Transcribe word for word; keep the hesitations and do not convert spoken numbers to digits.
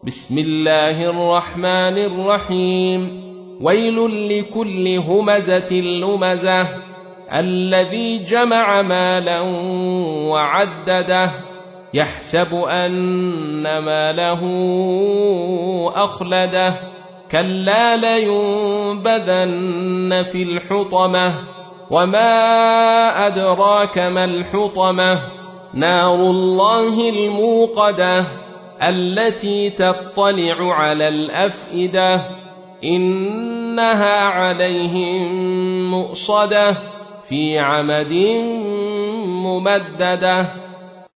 بسم الله الرحمن الرحيم ويل لكل همزة لمزة الذي جمع مالا وعدده يحسب أن ماله أخلده كلا لينبذن في الحطمة وما أدراك ما الحطمة نار الله الموقدة التي تطلع على الأفئدة إنها عليهم مؤصدة في عمد ممددة.